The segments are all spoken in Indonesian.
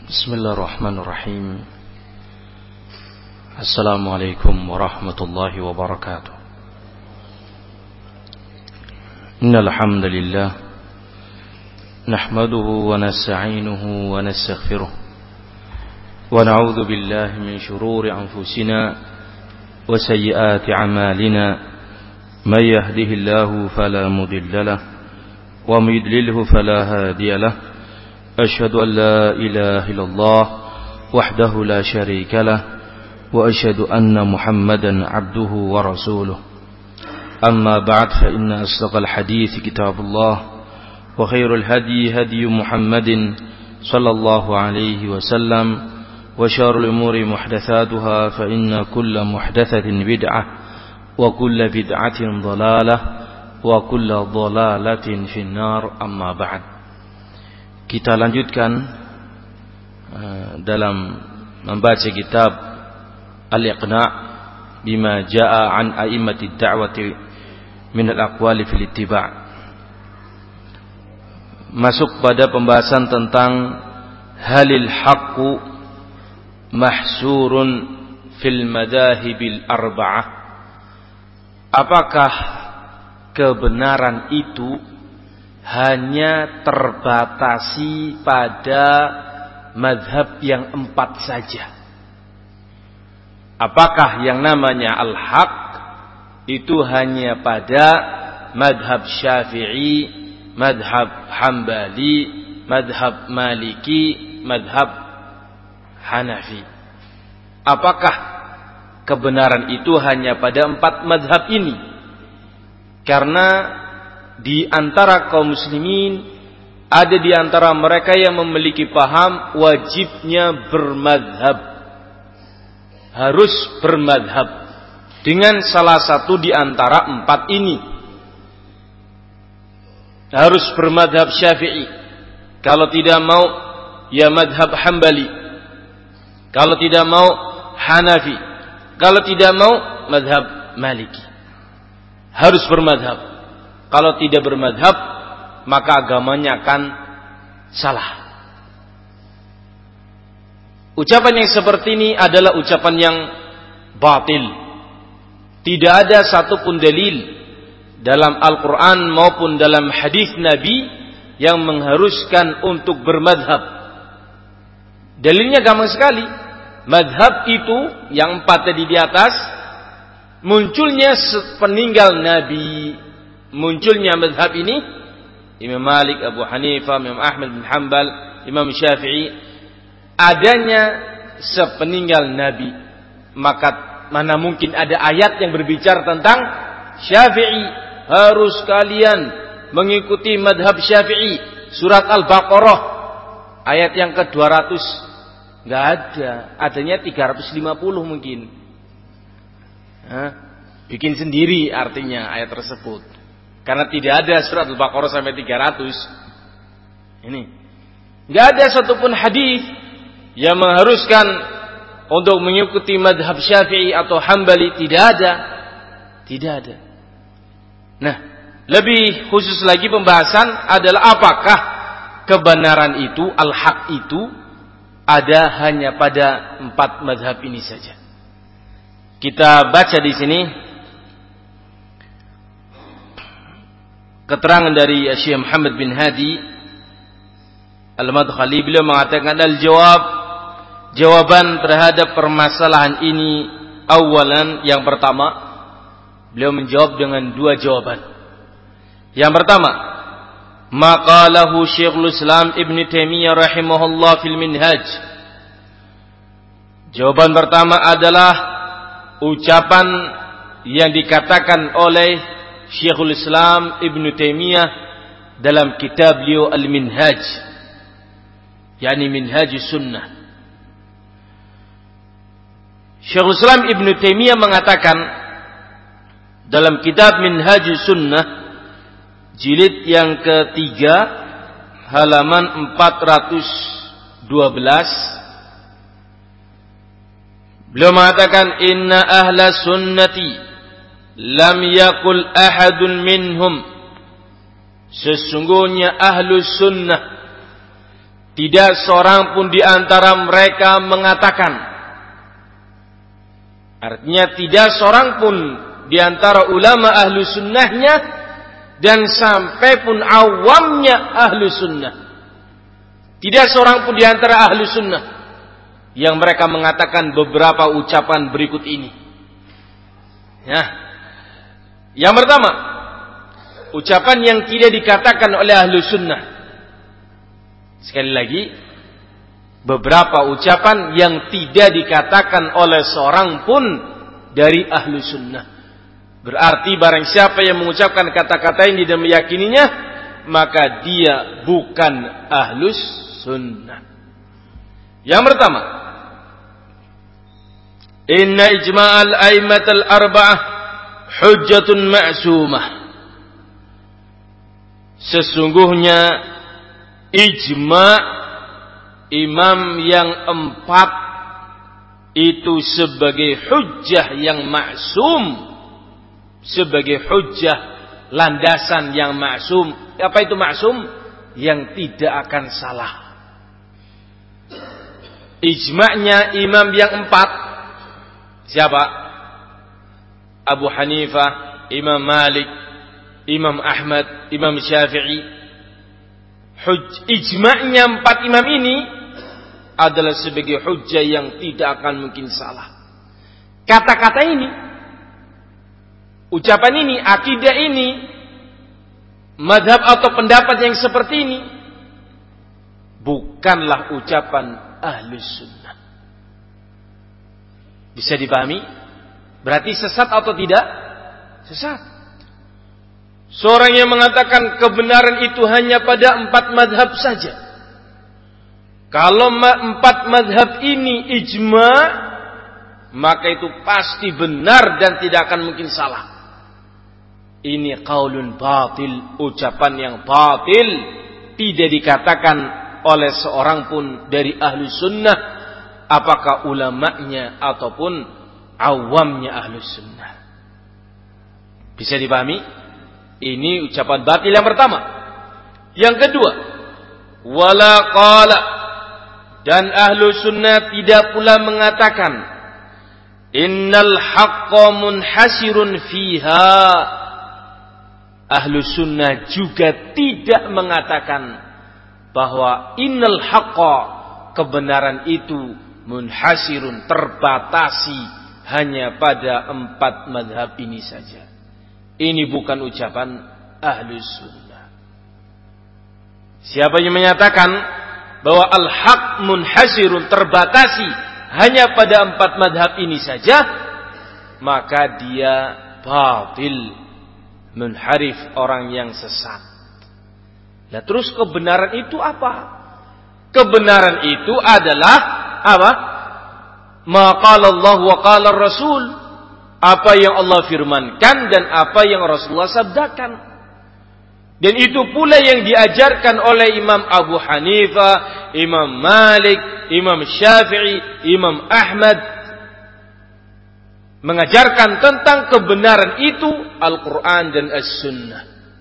Bismillahirrahmanirrahim. Assalamualaikum warahmatullahi wabarakatuh. Innal hamdalillah nahmaduhu wa nasta'inuhu wa nastaghfiruh wa na'udzu billahi min shururi anfusina wa sayyiati a'malina. May yahdihillahu fala mudilla lahu wa may yudlilhu fala hadiya lahu. أشهد أن لا إله إلا الله وحده لا شريك له وأشهد أن محمدا عبده ورسوله. أما بعد فإن أصدق الحديث كتاب الله وخير الهدي هدي محمد صلى الله عليه وسلم وشر الأمور محدثاتها فإن كل محدثة بدعة وكل بدعة ضلالة وكل ضلالة في النار. أما بعد. Kita lanjutkan dalam membaca kitab Al-Iqna' bima jaa'a an a'immatid da'wati min al-aqwali fil ittiba'. Masuk pada pembahasan tentang halil haqqu mahsurun fil madahibil arba'ah. Apakah kebenaran itu hanya terbatasi pada mazhab yang 4 saja? Apakah yang namanya al-haq itu hanya pada mazhab Syafi'i, mazhab Hambali, mazhab Maliki, mazhab Hanafi? Apakah kebenaran itu hanya pada 4 mazhab ini? Karena di antara kaum muslimin ada di antara mereka yang memiliki paham wajibnya bermadhab, harus bermadhab dengan salah satu di antara 4 ini. Harus bermadhab Syafi'i, kalau tidak mau ya madhab Hambali, kalau tidak mau Hanafi, kalau tidak mau madhab Maliki. Harus bermadhab. Kalau tidak bermadhab, maka agamanya akan salah. Ucapan yang seperti ini adalah ucapan yang batil. Tidak ada satupun dalil dalam Al-Quran maupun dalam hadis Nabi yang mengharuskan untuk bermadhab. Dalilnya gampang sekali. Madhab itu yang 4 tadi di atas munculnya sepeninggal Nabi. Munculnya mazhab ini Imam Malik, Abu Hanifah, Imam Ahmad bin Hanbal, Imam Syafi'i adanya sepeninggal Nabi. Maka mana mungkin ada ayat yang berbicara tentang Syafi'i, harus kalian mengikuti mazhab Syafi'i. Surat Al-Baqarah ayat yang ke-200 enggak ada, adanya 350 mungkin. Bikin sendiri artinya ayat tersebut. Karena tidak ada surat Al-Baqarah sampai 300. Ini. Enggak ada satupun hadis yang mengharuskan untuk mengikuti mazhab Syafi'i atau Hambali. Tidak ada. Tidak ada. Nah, lebih khusus lagi pembahasan adalah apakah kebenaran itu, al-haq itu ada hanya pada 4 mazhab ini saja. Kita baca di sini keterangan dari Syekh Muhammad bin Hadi Al-Madkhali. Beliau mengatakan jawaban terhadap permasalahan ini, awalan, yang pertama, beliau menjawab dengan 2 jawaban. Yang pertama, maqalahu Syekhul Islam Ibn Taimiyah rahimahullah fil Minhaj. Jawaban pertama adalah ucapan yang dikatakan oleh Syekhul Islam Ibn Taimiyah dalam kitab beliau Al-Minhaj, yakni Minhajus Sunnah. Syekhul Islam Ibn Taimiyah mengatakan dalam kitab Minhajus Sunnah jilid yang ke-3 halaman 412, beliau mengatakan inna ahla sunnati lam yakul ahadun minhum, sesungguhnya ahlus sunnah tidak seorang pun di antara mereka mengatakan. Artinya tidak seorang pun di antara ulama ahlu sunnahnya dan sampai pun awamnya ahlu sunnah. Tidak seorang pun di antara ahlu sunnah yang mereka mengatakan beberapa ucapan berikut ini. Ya. Yang pertama, ucapan yang tidak dikatakan oleh ahlu sunnah. Sekali lagi, beberapa ucapan yang tidak dikatakan oleh seorang pun dari ahlu sunnah. Berarti barang siapa yang mengucapkan kata-kata ini dan meyakininya, maka dia bukan ahlus sunnah. Yang pertama, inna ijma'al a'immatal arba'ah hujjatun ma'sumah. Sesungguhnya ijma' imam yang 4 itu sebagai hujjah yang maksum, sebagai hujjah landasan yang maksum. Apa itu maksum? Yang tidak akan salah. Ijma'nya imam yang 4 siapa? Abu Hanifah, Imam Malik, Imam Ahmad, Imam Syafi'i. Ijma'nya 4 imam ini adalah sebagai hujjah yang tidak akan mungkin salah. Kata-kata ini, ucapan ini, akidah ini, madhab atau pendapat yang seperti ini bukanlah ucapan ahli sunnah. Bisa dipahami? Berarti sesat atau tidak? Sesat. Seorang yang mengatakan kebenaran itu hanya pada 4 madhab saja. Kalau 4 madhab ini ijma', maka itu pasti benar dan tidak akan mungkin salah. Ini qaulun batil, ucapan yang batil, tidak dikatakan oleh seorang pun dari ahlu sunnah, apakah ulamanya ataupun awamnya ahlu sunnah. Bisa dipahami? Ini ucapan batil yang pertama. Yang kedua, wala qala, dan ahlu sunnah tidak pula mengatakan innal haqqa munhasirun fiha. Ahlu sunnah juga tidak mengatakan bahwa innal haqqa, kebenaran itu, munhasirun, terbatasi hanya pada 4 madhab ini saja. Ini bukan ucapan ahlu sunnah. Siapa yang menyatakan bahwa al-haq munhasirun, terbatasi hanya pada 4 madhab ini saja, maka dia batil, munharif, orang yang sesat. Nah, terus kebenaran itu apa? Kebenaran itu adalah apa? Ma qala Allah wa qala Rasul. Apa yang Allah firmankan dan apa yang Rasulullah sabdakan. Dan itu pula yang diajarkan oleh Imam Abu Hanifah, Imam Malik, Imam Syafi'i, Imam Ahmad. Mengajarkan tentang kebenaran itu Al-Quran dan As-Sunnah.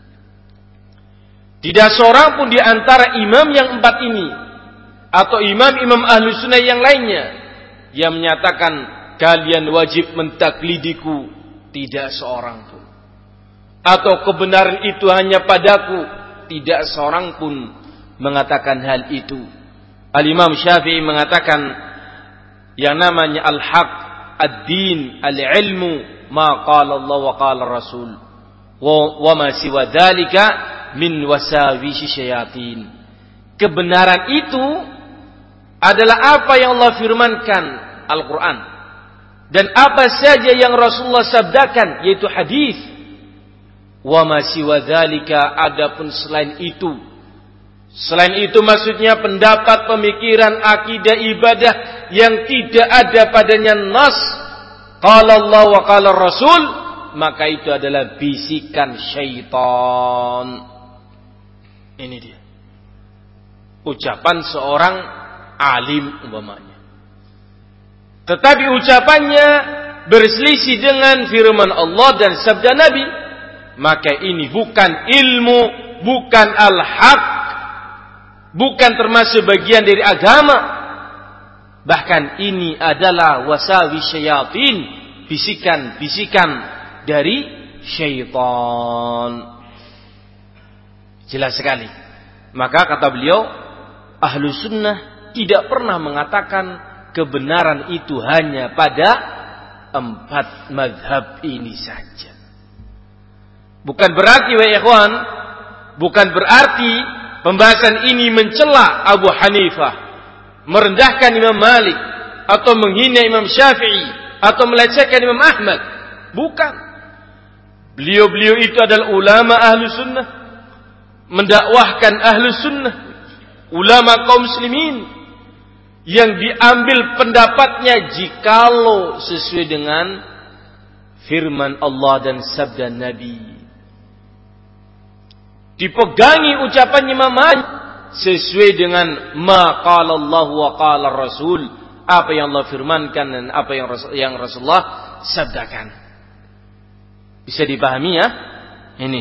Tidak seorang pun di antara imam yang 4 ini atau imam-imam ahlu sunnah yang lainnya yang menyatakan kalian wajib mentaklidiku. Tidak seorang pun. Atau kebenaran itu hanya padaku. Tidak seorang pun mengatakan hal itu. Al-Imam Syafi'i mengatakan yang namanya al-haq, ad-din, al-ilmu, ma qala Allah wa qala Rasul, wa ma siwa dzalika min wasawisi syayatin. Kebenaran itu adalah apa yang Allah firmankan, Al-Quran, dan apa saja yang Rasulullah sabdakan, yaitu hadis. Wa ma siwa dzalika, adapun selain itu. Selain itu maksudnya pendapat, pemikiran, akidah, ibadah yang tidak ada padanya nas qala Allah wa qala Rasul, maka itu adalah bisikan syaitan. Ini dia ucapan seorang alim umpamanya. Tetapi ucapannya berselisih dengan firman Allah dan sabda Nabi, maka ini bukan ilmu, bukan al-haq, bukan termasuk bagian dari agama. Bahkan ini adalah wasawis syayatin, bisikan-bisikan dari syaitan. Jelas sekali. Maka kata beliau, ahlu sunnah tidak pernah mengatakan kebenaran itu hanya pada 4 mazhab ini saja. Bukan berarti wa ikhwan, bukan berarti pembahasan ini mencela Abu Hanifah, merendahkan Imam Malik, atau menghina Imam Syafi'i, atau melecehkan Imam Ahmad. Bukan. Beliau-beliau itu adalah ulama ahlu sunnah, mendakwahkan ahlu sunnah, ulama kaum muslimin, yang diambil pendapatnya jikalau sesuai dengan firman Allah dan sabda Nabi. Dipegangi ucapan Imam Malik sesuai dengan ma qala Allah wa qala Rasul, apa yang Allah firmankan dan apa yang Rasulullah sabdakan. Bisa dipahami ya? Ini.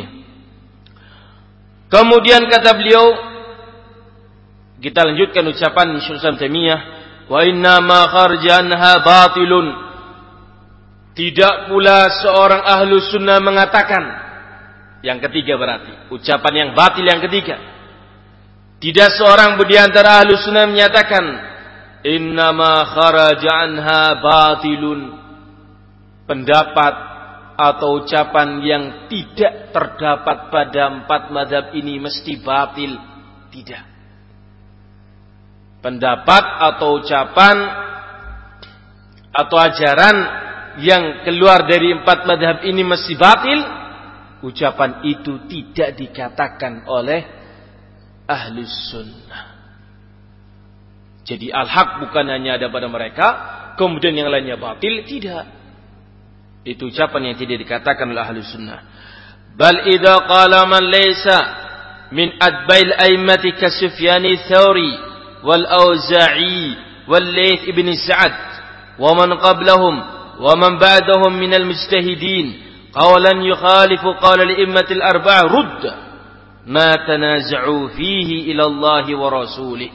Kemudian kata beliau, kita lanjutkan ucapan Syekh Islam Taimiyah, wa inna ma kharjanha batilun. Tidak pula seorang ahlu sunnah mengatakan, yang ketiga berarti ucapan yang batil yang ketiga, tidak seorang di antara ahlu sunnah menyatakan inna ma kharaja anha batilun, pendapat atau ucapan yang tidak terdapat pada 4 mazhab ini mesti batil. Tidak. Pendapat atau ucapan atau ajaran yang keluar dari 4 mazhab ini mesti batil, ucapan itu tidak dikatakan oleh ahlus sunnah. Jadi al-haq bukan hanya ada pada mereka, kemudian yang lainnya batil, tidak. Itu ucapan yang tidak dikatakan oleh ahlus sunnah. Bal idza qala man laysa min adbail a'immati ka Sufyan ats-Tsauri والأوزاعي والليث ابن سعد ومن قبلهم ومن بعدهم من المجتهدين قولا يخالف قول الأئمة الأربعة رد ما تنازعوا فيه إلى الله ورسوله.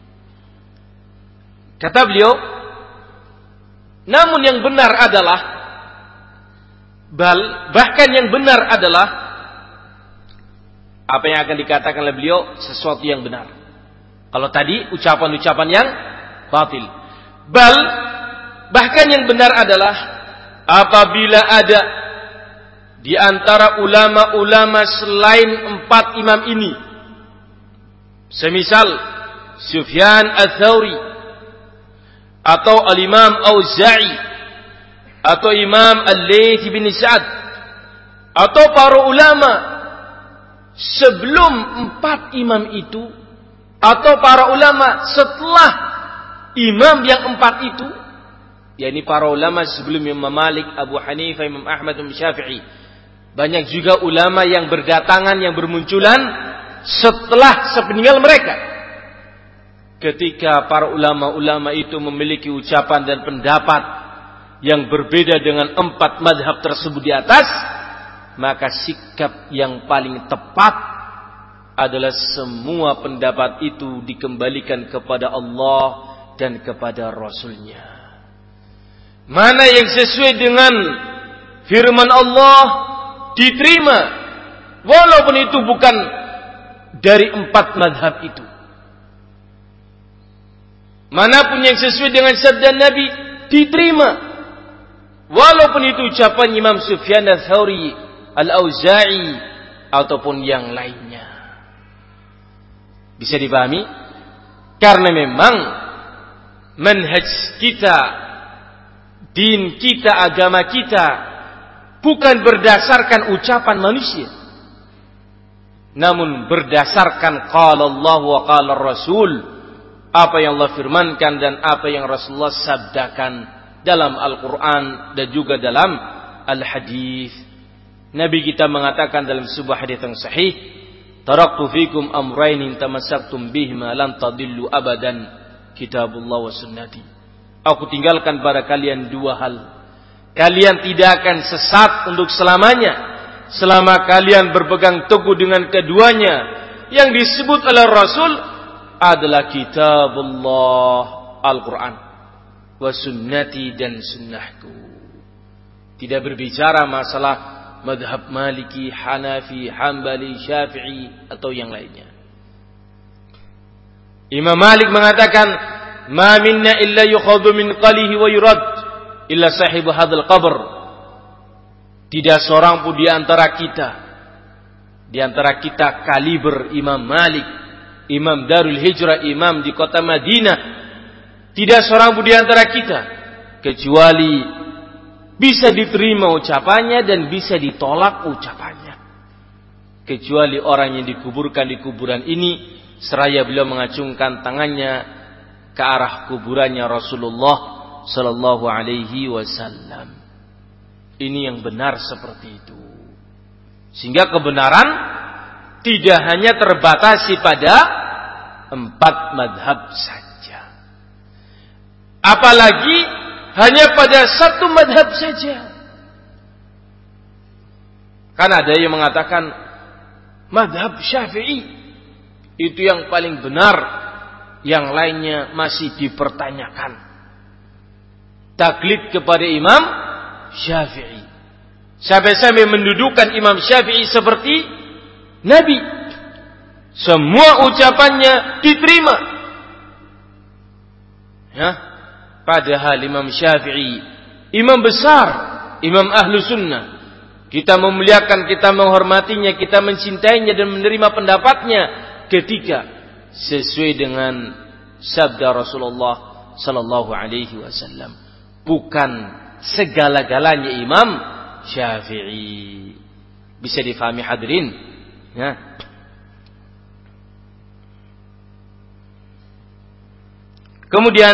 Kata beliau, namun yang benar adalah, bahkan yang benar adalah apa yang akan dikatakan oleh beliau sesuatu yang benar. Kalau tadi ucapan-ucapan yang batil. Bahkan yang benar adalah apabila ada di antara ulama-ulama selain 4 imam ini, semisal Sufyan ats-Tsauri atau al-Imam Auza'i atau Imam Al-Laits bin Sa'ad atau para ulama sebelum 4 imam itu, atau para ulama setelah imam yang 4 itu, yakni para ulama sebelum Imam Malik, Abu Hanifah, Imam Ahmad, Imam Syafi'i. Banyak juga ulama yang berdatangan, yang bermunculan setelah sepeninggal mereka. Ketika para ulama-ulama itu memiliki ucapan dan pendapat yang berbeda dengan 4 mazhab tersebut di atas, maka sikap yang paling tepat adalah semua pendapat itu dikembalikan kepada Allah dan kepada Rasulnya. Mana yang sesuai dengan firman Allah diterima, walaupun itu bukan dari 4 mazhab itu. Manapun yang sesuai dengan sabda Nabi diterima, walaupun itu ucapan Imam Sufyan ats-Tsauri, Al-Auza'i ataupun yang lainnya. Bisa dipahami? Karena memang manhaj kita, din kita, agama kita bukan berdasarkan ucapan manusia, namun berdasarkan qala Allah wa qala Rasul, apa yang Allah firmankan dan apa yang Rasulullah sabdakan dalam Al-Quran dan juga dalam Al-Hadis. Nabi kita mengatakan dalam sebuah hadis yang sahih, taraktu fikum amrayn in tamassaktum bihima lan tadillu abadan, kitabullah wa sunnati. Aku tinggalkan pada kalian 2 hal. Kalian tidak akan sesat untuk selamanya selama kalian berpegang teguh dengan keduanya yang disebut oleh Rasul, adalah kitabullah, Al-Quran, wa sunnati, dan sunnahku. Tidak berbicara masalah madhab Maliki, Hanafi, Hambali, Syafi'i, atau yang lainnya. Imam Malik mengatakan, ma minna illa yukhadhu min qalihi wa yurad illa sahibu hadzal qabr. Tidak seorang pun di antara kita kaliber Imam Malik, Imam Darul Hijrah, imam di kota Madinah, tidak seorang pun di antara kita kecuali bisa diterima ucapannya dan bisa ditolak ucapannya. Kecuali orang yang dikuburkan di kuburan ini seraya beliau mengacungkan tangannya ke arah kuburannya Rasulullah sallallahu alaihi wasallam. Ini yang benar seperti itu. Sehingga kebenaran tidak hanya terbatasi pada 4 madhab saja. Apalagi hanya pada 1 madhab saja. Kan ada yang mengatakan madhab Syafi'i itu yang paling benar, yang lainnya masih dipertanyakan. Taklid kepada Imam Syafi'i. Sampai-sampai mendudukan Imam Syafi'i seperti Nabi. Semua ucapannya diterima. Ya, padahal Imam Syafi'i imam besar, imam ahlu sunnah. Kita memuliakan, kita menghormatinya, kita mencintainya dan menerima pendapatnya ketika sesuai dengan sabda Rasulullah sallallahu alaihi wasallam. Bukan segala-galanya Imam Syafi'i. Bisa difahami hadirin? Ya. Kemudian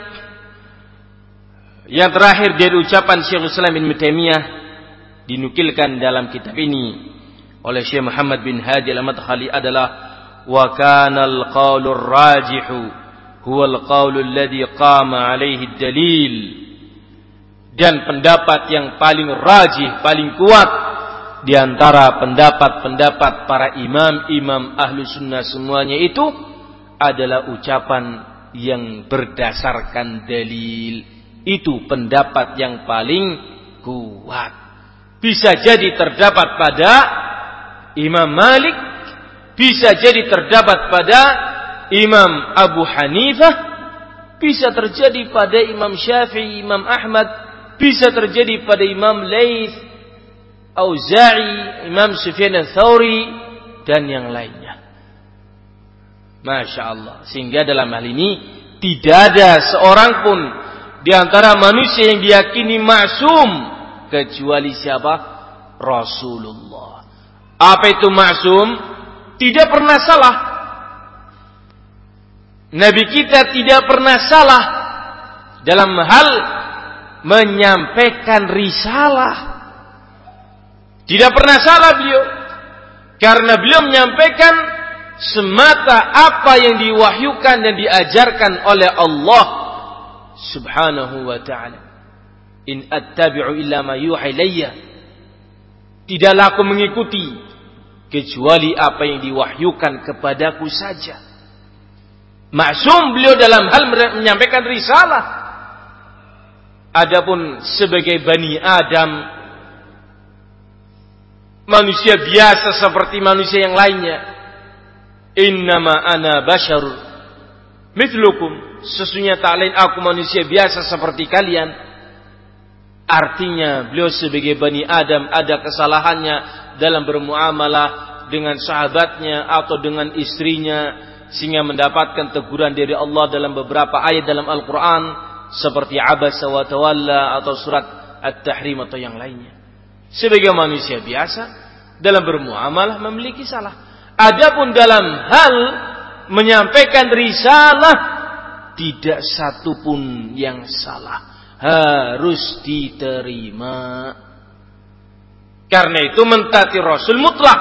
yang terakhir dari ucapan Syekhul Islam Ibnu Taimiyah dinukilkan dalam kitab ini oleh Syekh Muhammad bin Hadi Al-Madkhali adalah wa kana al-qawlu ar-rajihu huwa al-qawlu alladhi qama alaihi ad-dalil. Dan pendapat yang paling rajih, paling kuat di antara pendapat-pendapat para imam-imam ahlu sunnah semuanya itu adalah ucapan yang berdasarkan dalil. Itu pendapat yang paling kuat. Bisa jadi terdapat pada Imam Malik, bisa jadi terdapat pada Imam Abu Hanifah, bisa terjadi pada Imam Syafi'i, Imam Ahmad, bisa terjadi pada Imam Laits, Auza'i, Imam Sufyan Ats-Tsauri, dan yang lainnya. Masya Allah. Sehingga dalam hal ini tidak ada seorang pun di antara manusia yang diyakini maksum kecuali siapa? Rasulullah. Apa itu maksum? Tidak pernah salah. Nabi kita tidak pernah salah dalam hal menyampaikan risalah. Tidak pernah salah beliau, karena beliau menyampaikan semata apa yang diwahyukan dan diajarkan oleh Allah Subhanahu wa ta'ala. In attabi'u illa ma yuha ilayya. Tidaklah aku mengikuti kecuali apa yang diwahyukan kepadaku saja. Maksum beliau dalam hal menyampaikan risalah. Adapun sebagai Bani Adam, manusia biasa seperti manusia yang lainnya, innama ana bashar mithlukum, sesungguhnya tak lain aku manusia biasa seperti kalian. Artinya beliau sebagai Bani Adam ada kesalahannya dalam bermuamalah dengan sahabatnya atau dengan istrinya, sehingga mendapatkan teguran dari Allah dalam beberapa ayat dalam Al-Quran seperti Abasa wa Tawalla atau surat At-Tahrim atau yang lainnya. Sebagai manusia biasa dalam bermuamalah memiliki salah. Adapun dalam hal menyampaikan risalah tidak satu pun yang salah, harus diterima. Karena itu mentaati Rasul mutlak.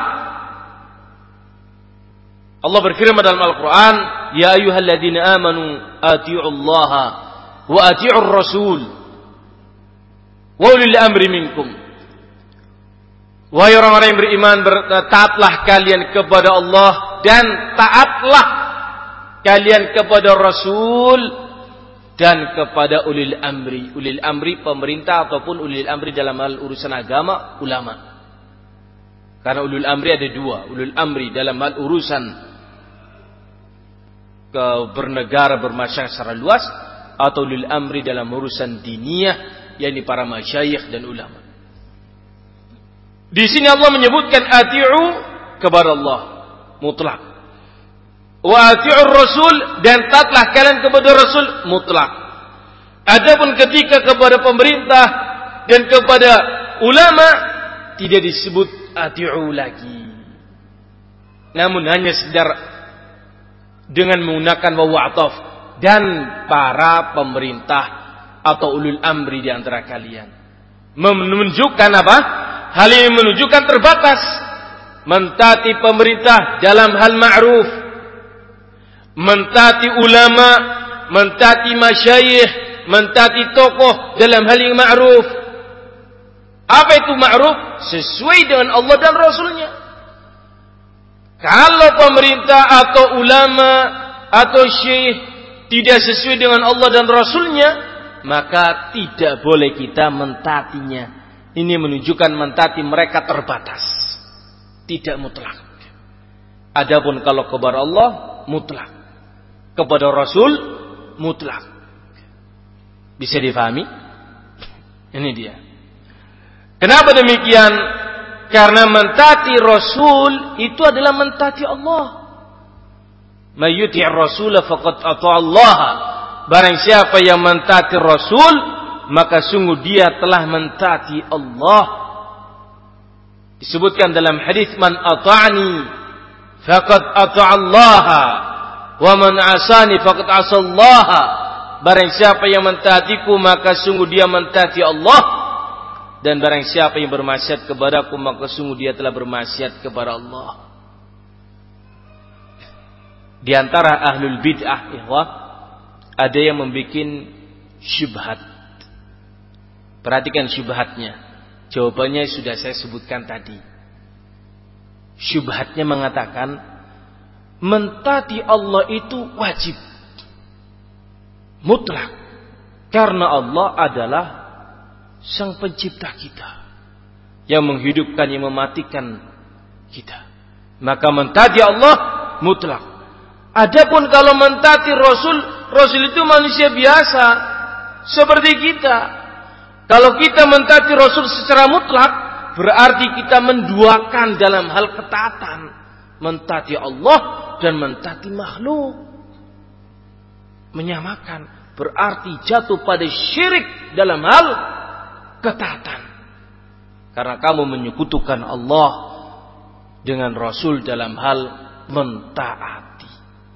Allah berfirman dalam Al-Quran, ya ayyuhalladzina amanu ati'ullaha wa ati'ur rasul wa ulil amri minkum. Wahai orang-orang yang beriman, taatlah kalian kepada Allah dan taatlah kalian kepada Rasul dan kepada ulil amri. Ulil amri pemerintah ataupun ulil amri dalam hal urusan agama, ulama. Karena ulul amri ada dua. Ulul amri dalam hal urusan bernegara, bermasyarakat secara luas, atau ulul amri dalam urusan diniyah, yakni para masyayikh dan ulama. Di sini Allah menyebutkan ati'u kepada Allah mutlak. Wa ati'ur rasul, dan taatlah kalian kepada Rasul mutlak. Adapun ketika kepada pemerintah dan kepada ulama tidak disebut ati'u lagi. Namun hanya sekedar dengan menggunakan wawu ataf, dan para pemerintah atau ulul amri di antara kalian. Menunjukkan apa? Hal ini menunjukkan terbatas. Mentaati pemerintah dalam hal ma'ruf, mentaati ulama, mentaati masyayikh, mentaati tokoh dalam hal yang ma'ruf. Apa itu ma'ruf? Sesuai dengan Allah dan Rasulnya. Kalau pemerintah atau ulama atau syekh tidak sesuai dengan Allah dan Rasulnya, maka tidak boleh kita mentaatinya. Ini menunjukkan mentaati mereka terbatas, tidak mutlak. Adapun kalau kepada Allah mutlak, kepada Rasul mutlak. Bisa difahami? Ini dia. Kenapa demikian? Karena mentaati Rasul itu adalah mentaati Allah. May yuti'ir Rasul faqad ata'a Allah. Barang siapa yang mentaati Rasul, maka sungguh dia telah mentaati Allah. Disebutkan dalam hadis, man ata'ani faqad ata'a Allah wa man asani faqad asa Allah. Barang siapa yang mentaatiku, maka sungguh dia mentaati Allah. Dan barang siapa yang bermaksiat kepadaku, maka sungguh dia telah bermaksiat kepada Allah. Di antara ahlul bid'ah, ikhwah, ada yang membuat syubhat. Perhatikan syubhatnya. Jawabannya sudah saya sebutkan tadi. Syubhatnya mengatakan mentaati Allah itu wajib, mutlak, karena Allah adalah Sang Pencipta kita, yang menghidupkan, yang mematikan kita. Maka mentaati Allah mutlak. Adapun kalau mentaati Rasul, Rasul itu manusia biasa seperti kita. Kalau kita mentaati Rasul secara mutlak, berarti kita menduakan dalam hal ketaatan, mentaati Allah dan mentaati makhluk. Menyamakan berarti jatuh pada syirik dalam hal ketaatan. Karena kamu menyekutukan Allah dengan Rasul dalam hal mentaati.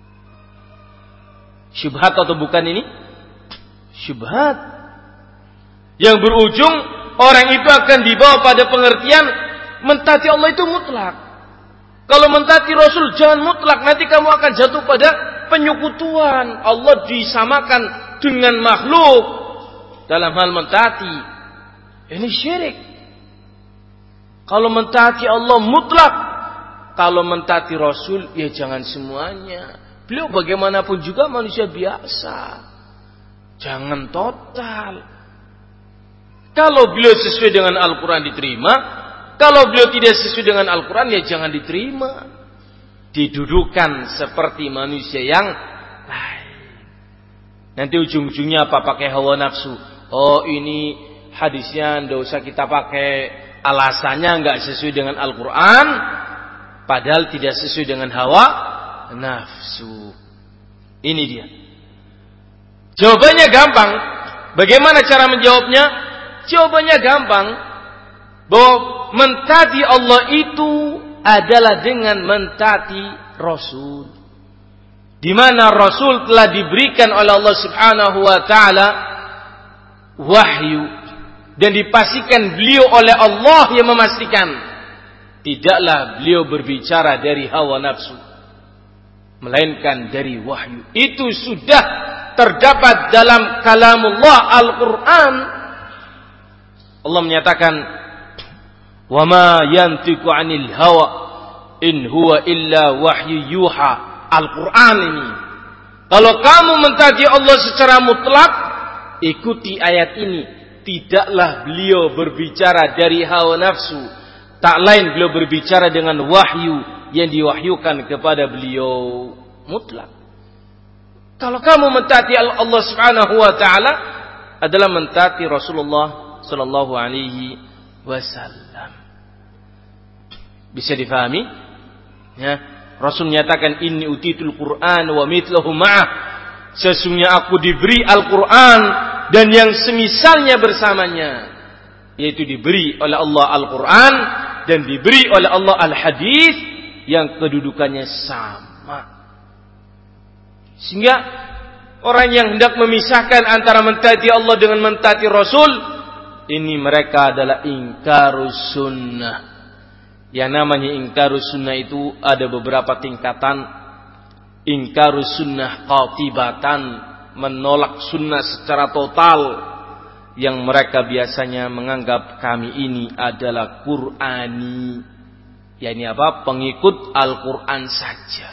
Syubhat atau bukan ini? Syubhat. Yang berujung orang itu akan dibawa pada pengertian mentaati Allah itu mutlak. Kalau mentaati Rasul jangan mutlak, nanti kamu akan jatuh pada penyekutuan. Allah disamakan dengan makhluk dalam hal mentaati. Ini syirik. Kalau mentaati Allah mutlak, kalau mentaati Rasul ya jangan semuanya. Beliau bagaimanapun juga manusia biasa. Jangan total. Kalau beliau sesuai dengan Al-Quran diterima, kalau beliau tidak sesuai dengan Al-Quran ya jangan diterima. Didudukan seperti manusia yang lain. Nanti ujung-ujungnya apa? Pakai hawa nafsu. Oh ini hadisnya tidak usah kita pakai, alasannya enggak sesuai dengan Al-Quran, padahal tidak sesuai dengan hawa nafsu. Ini dia. Jawabannya gampang. Bagaimana cara menjawabnya? Jawabannya gampang. Bahwa mentaati Allah itu adalah dengan mentaati Rasul. Di mana Rasul telah diberikan oleh Allah Subhanahu wa taala wahyu, dan dipastikan beliau oleh Allah yang memastikan tidaklah beliau berbicara dari hawa nafsu, melainkan dari wahyu. Itu sudah terdapat dalam kalamullah Al-Quran. Allah menyatakan, wa ma yantiqu 'anil hawa in huwa illa wahyu yuha. Al-Quran ini Kalau kamu mentaati Allah secara mutlak, ikuti ayat ini. Tidaklah beliau berbicara dari hawa nafsu. Tak lain beliau berbicara dengan wahyu yang diwahyukan kepada beliau mutlak. Kalau kamu mentaati Allah Subhanahu wa taala adalah mentaati Rasulullah sallallahu alaihi wasallam. Bisa difahami? Ya, Rasul menyatakan inni utitul Qur'an wa mithluhu ma'ah. Sesungguhnya aku diberi Al-Qur'an dan yang semisalnya bersamanya, yaitu diberi oleh Allah Al-Qur'an dan diberi oleh Allah Al-Hadis yang kedudukannya sama. Sehingga orang yang hendak memisahkan antara mentaati Allah dengan mentaati Rasul, ini mereka adalah ingkarus sunnah. Yang namanya ingkarus sunnah itu ada beberapa tingkatan. Ingkarus sunnah qatibatan, menolak sunnah secara total, yang mereka biasanya menganggap kami ini adalah Qur'ani, yakni apa? Pengikut Al-Qur'an saja.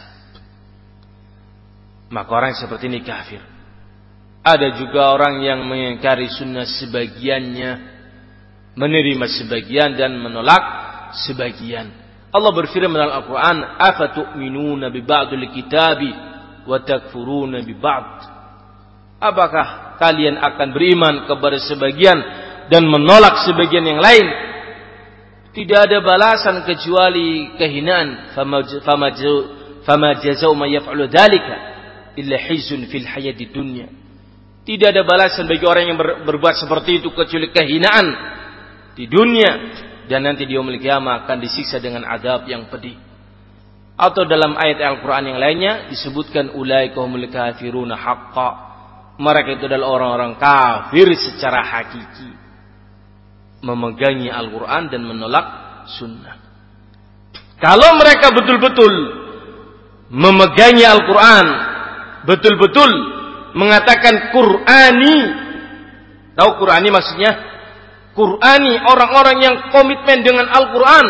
Maka orang seperti ini kafir. Ada juga orang yang mengingkari sunnah sebagiannya, menerima sebagian dan menolak sebagian. Allah berfirman dalam Al-Quran, "Afatu'minuna bi ba'dil kitabi wa takfuruna bi ba'd." Apakah kalian akan beriman kepada sebagian dan menolak sebagian yang lain? Tidak ada balasan kecuali kehinaan. Fama jazaa'u man yaf'alu dzalika illa khizyun fil hayatid dunya. Tidak ada balasan bagi orang yang berbuat seperti itu kecuali kehinaan di dunia, dan nanti di yaumul qiyamah akan disiksa dengan azab yang pedih. Atau dalam ayat Al-Quran yang lainnya disebutkan ulaika humul kafiruna haqqan. Mereka itu adalah orang-orang kafir secara hakiki, memegangi Al-Quran dan menolak sunnah. Kalau mereka betul-betul memegangi Al-Quran, betul-betul mengatakan Qur'ani, tahu Qur'ani maksudnya? Qur'ani, orang-orang yang komitmen dengan Al-Quran,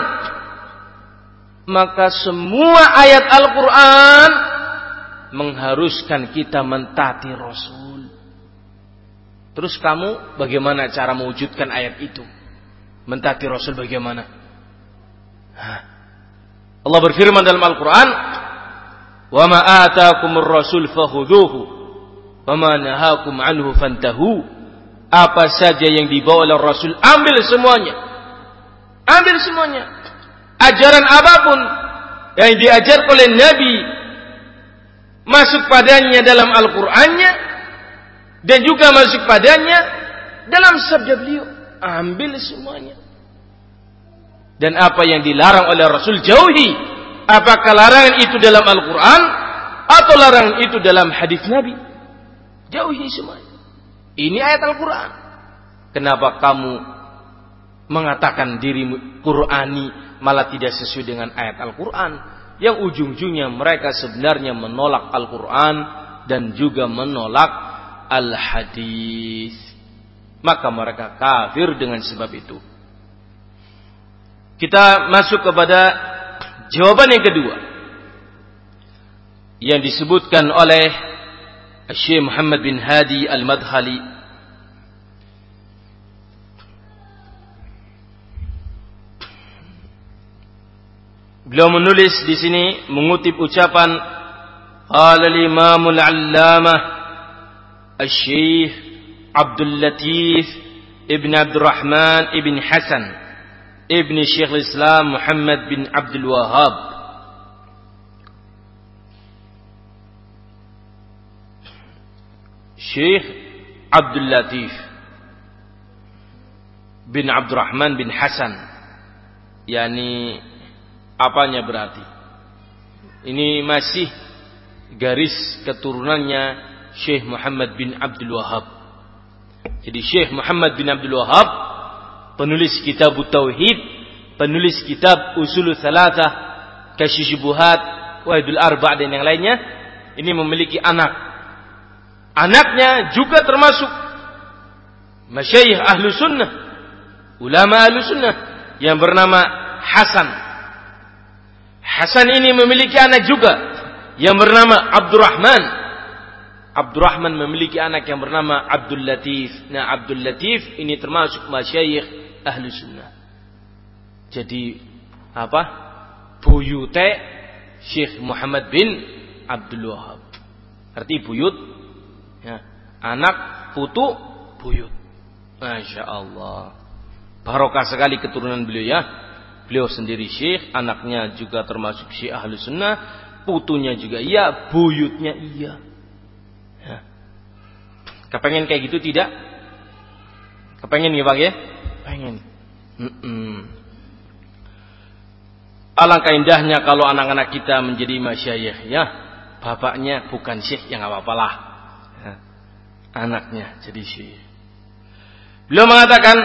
maka semua ayat Al-Quran mengharuskan kita mentaati Rasul. Terus kamu bagaimana cara mewujudkan ayat itu? Mentaati Rasul bagaimana? Allah berfirman dalam Al-Quran, "Wa ma ataakumur rasul fakhudhuhu wa ma nahakum anhu fantahu." Apa saja yang dibawa oleh Rasul, ambil semuanya. Ambil semuanya. Ajaran apapun yang diajar oleh Nabi, masuk padanya dalam Al-Qur'annya dan juga masuk padanya dalam sabda beliau. Ambil semuanya. Dan apa yang dilarang oleh Rasul, jauhi. Apakah larangan itu dalam Al-Qur'an atau larangan itu dalam hadis Nabi? Jauhi semuanya. Ini ayat Al-Quran. Kenapa kamu mengatakan dirimu Qur'ani malah tidak sesuai dengan ayat Al-Quran? Yang ujung-ujungnya mereka sebenarnya menolak Al-Quran dan juga menolak Al-Hadis. Maka mereka kafir dengan sebab itu. Kita masuk kepada jawaban yang kedua, yang disebutkan oleh Syekh Muhammad bin Hadi Al-Madkhali. Beliau menulis di sini mengutip ucapan qala al-Imam al-Allamah Asy-Syaikh Abdul Latif Ibn Abdurrahman Ibn Hasan Ibn Syekh Islam Muhammad bin Abdul Wahhab. Syekh Abdul Latif bin Abdurrahman bin Hasan, yakni apanya berarti? Ini masih garis keturunannya Syekh Muhammad bin Abdul Wahhab. Jadi Syekh Muhammad bin Abdul Wahhab, penulis kitab Tauhid, penulis kitab Ushul Tsalatsah, Kasyf Syubuhat, Wahidul Arba' dan yang lainnya, ini memiliki anak. Anaknya juga termasuk masyayikh ahlu sunnah, ulama ahlu sunnah, yang bernama Hasan. Hasan ini memiliki anak juga yang bernama Abdurrahman. Abdurrahman memiliki anak yang bernama Abdul Latif. Nah, Abdul Latif ini termasuk masyayikh ahlu sunnah. Jadi buyute Syekh Muhammad bin Abdul Wahab. Arti buyut ya, anak putu buyut. Masya Allah, barokah sekali keturunan beliau ya. Beliau sendiri syekh, anaknya juga termasuk syekh ahlu sunnah, putunya juga iya, buyutnya iya ya. Kepengen kayak gitu tidak? Kepengen ya Bang ya? Pengen. Alangkah indahnya kalau anak-anak kita menjadi masyayikh ya. Bapaknya bukan syekh, ya gak apa-apalah ya. Anaknya jadi syekh. Beliau mengatakan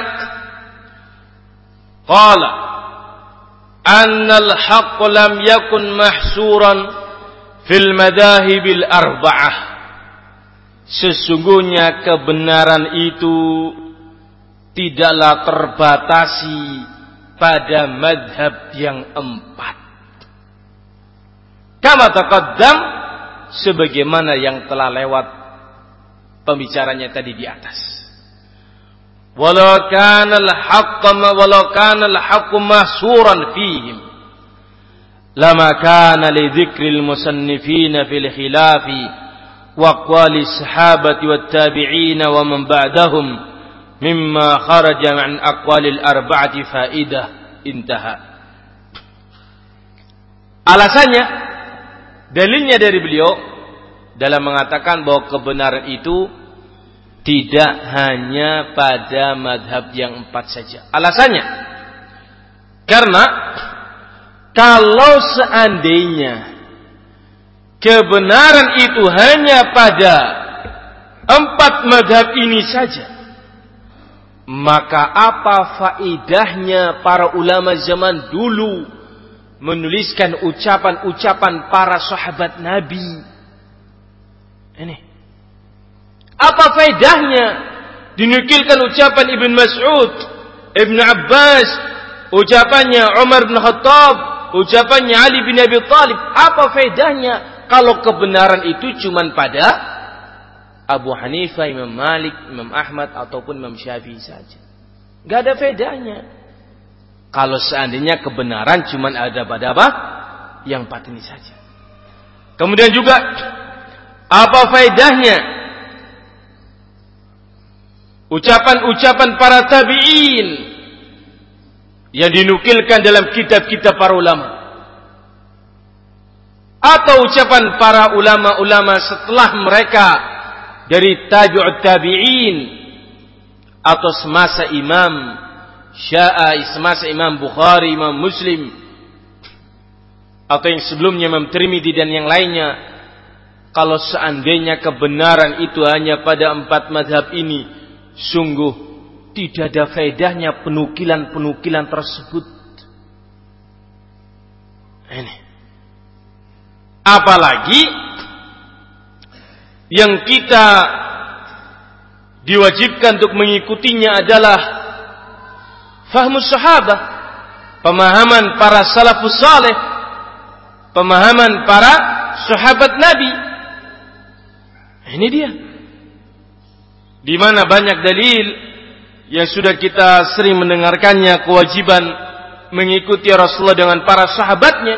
qala annal haqq lam yakun mahsuran fil madahibil arba'ah. Sesungguhnya kebenaran itu tidaklah terbatasi pada madhab yang 4. Kama taqaddam, sebagaimana yang telah lewat pembicaranya tadi di atas. Walau kana al-haqqu mahsuran fihim lama kana li dzikril musannifina fil khilafi wa aqwali sahabati wat tabi'in wa man ba'dahum mimma kharaja an aqwalil arba'ati faidah. Intaha. Alasannya, dalilnya dari beliau dalam mengatakan bahwa kebenaran itu tidak hanya pada madhab yang 4 saja. Alasannya, karena kalau seandainya kebenaran itu hanya pada 4 madhab ini saja, maka apa faedahnya para ulama zaman dulu menuliskan ucapan-ucapan para sahabat Nabi? Ini apa faedahnya dinukilkan ucapan Ibn Mas'ud, Ibn Abbas, ucapannya Umar bin Khattab, ucapannya Ali bin Abi Thalib? Apa faedahnya kalau kebenaran itu cuma pada Abu Hanifah, Imam Malik, Imam Ahmad ataupun Imam Syafi'i saja? Gak ada faedahnya. Kalau seandainya kebenaran cuma ada pada apa? Yang 4 ini saja. Kemudian juga apa faedahnya ucapan-ucapan para tabi'in yang dinukilkan dalam kitab-kitab para ulama, atau ucapan para ulama-ulama setelah mereka dari tabi'ut tabi'in, atau semasa Imam Syafi'i, semasa Imam Bukhari, Imam Muslim, atau yang sebelumnya Imam Tirmidzi dan yang lainnya. Kalau seandainya kebenaran itu hanya pada 4 madhab ini, sungguh tidak ada faedahnya penukilan-penukilan tersebut. Ini. Apalagi yang kita diwajibkan untuk mengikutinya adalah fahmus sahabah, pemahaman para salafus saleh, pemahaman para sahabat Nabi. Ini dia. Di mana banyak dalil yang sudah kita sering mendengarkannya, kewajiban mengikuti Rasulullah dengan para sahabatnya.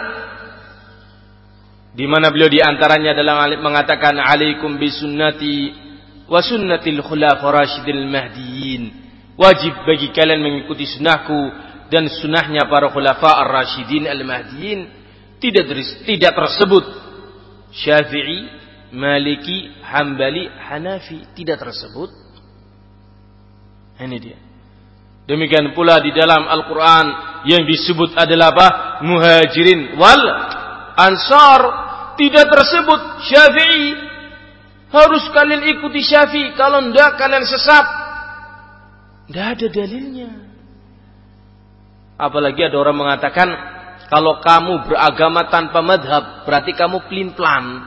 Di mana beliau di antaranya adalah mengatakan alaikum bisunnati wa sunnatil khulafa'ir rasyidil mahdiyyin. Wajib bagi kalian mengikuti sunnahku dan sunnahnya para khulafa'ir rasyidin al-mahdiyyin. Tidak tersebut Syafi'i, Maliki, Hambali, Hanafi, tidak tersebut. Ini dia. Demikian pula di dalam Al-Quran yang disebut adalah apa? Muhajirin wal Ansar, tidak tersebut Syafi'i. Harus kalian ikuti Syafi'i, kalau tidak kalian sesat. Tidak ada dalilnya. Apalagi ada orang mengatakan kalau kamu beragama tanpa madhab berarti kamu pelin-pelan.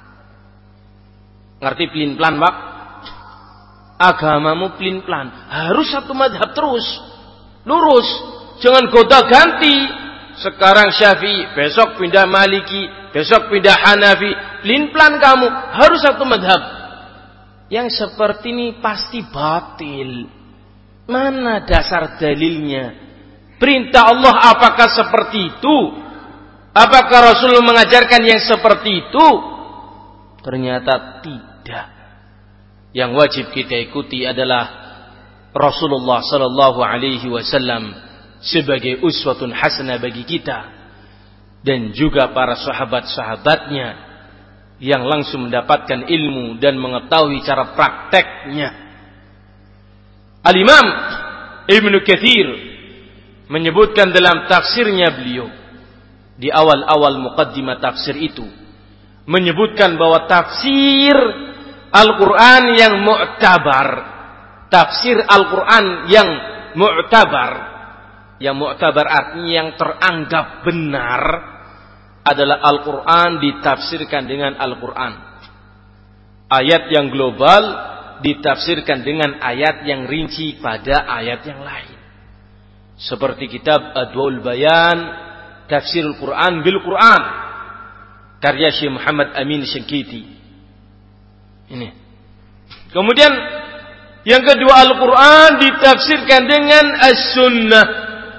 Ngerti pelin-pelan, Pak? Agamamu pelin-pelan. Harus satu madhab terus. Lurus. Jangan gonta-ganti. Sekarang Syafi'i, besok pindah Maliki, besok pindah Hanafi. Pelin-pelan kamu. Harus satu madhab. yang seperti ini pasti batil. Mana dasar dalilnya? Perintah Allah apakah seperti itu? Apakah Rasul mengajarkan yang seperti itu? Ternyata tidak. Yang wajib kita ikuti adalah Rasulullah sallallahu alaihi wasallam sebagai uswatun hasanah bagi kita, dan juga para sahabat-sahabatnya yang langsung mendapatkan ilmu dan mengetahui cara prakteknya. Al-Imam Ibnu Katsir menyebutkan dalam tafsirnya beliau di awal-awal muqaddimah tafsir itu, menyebutkan bahwa tafsir Al-Quran yang mu'tabar, tafsir Al-Quran yang mu'tabar artinya yang teranggap benar adalah Al-Quran ditafsirkan dengan Al-Quran. Ayat yang global ditafsirkan dengan ayat yang rinci pada ayat yang lain. Seperti kitab Adwaul Bayan, Tafsirul Quran bil Quran, karya Syekh Muhammad Amin Syengkiti. Ini. Kemudian yang kedua, Al-Quran ditafsirkan dengan As-Sunnah.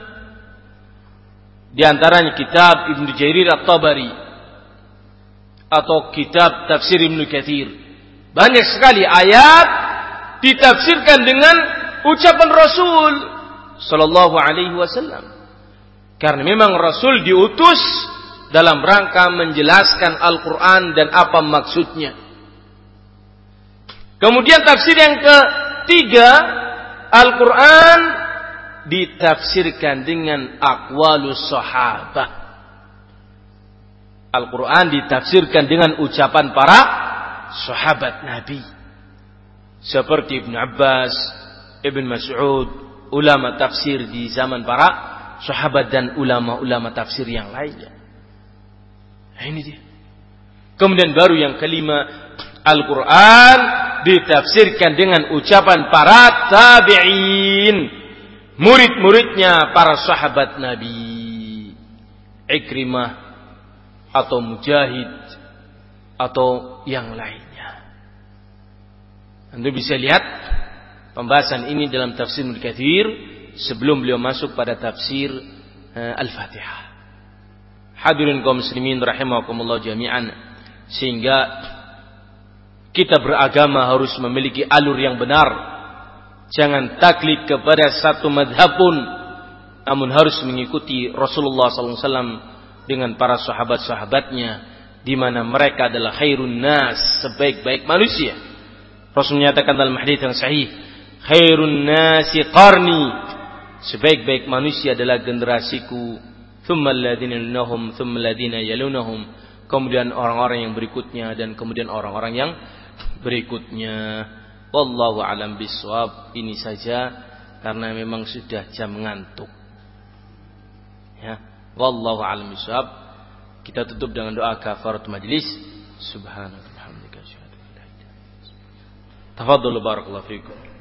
Di antaranya kitab Ibnu Jarir At-Tabari atau kitab Tafsir Ibnu Katsir. Banyak sekali ayat ditafsirkan dengan ucapan Rasul sallallahu alaihi wasallam. Karena memang Rasul diutus dalam rangka menjelaskan Al-Quran dan apa maksudnya. Kemudian tafsir yang ketiga, Al-Quran ditafsirkan dengan aqwalus sahabah. Al-Quran ditafsirkan dengan ucapan para sahabat Nabi seperti Ibn Abbas, Ibn Mas'ud, ulama tafsir di zaman para sahabat dan ulama-ulama tafsir yang lainnya. Nah, ini dia. Kemudian baru yang kelima, Al-Quran ditafsirkan dengan ucapan para tabi'in, murid-muridnya para sahabat Nabi, Ikrimah atau Mujahid atau yang lainnya. Anda bisa lihat pembahasan ini dalam tafsir Ibnu Katsir sebelum beliau masuk pada tafsir Al-Fatihah. Hadirin kaum muslimin rahimakumullah jami'an, sehingga kita beragama harus memiliki alur yang benar. Jangan taklid kepada satu madhab pun, namun harus mengikuti Rasulullah SAW dengan para sahabat-sahabatnya, di mana mereka adalah khairun nas, sebaik-baik manusia. Rasul menyatakan dalam hadits yang sahih, khairun nasi qarni, sebaik-baik manusia adalah generasiku, thumma alladhina yalunahum, thumma alladhina yalunahum, kemudian orang-orang yang berikutnya, dan kemudian orang-orang yang berikutnya. Wallahu alam bisawab. Ini saja karena memang sudah jam ngantuk. Ya, wallahu alam bisawab. Kita tutup dengan doa kafaratul majlis. Subhanallah, alhamdulillah. Tafadhalu barakallahu fikum.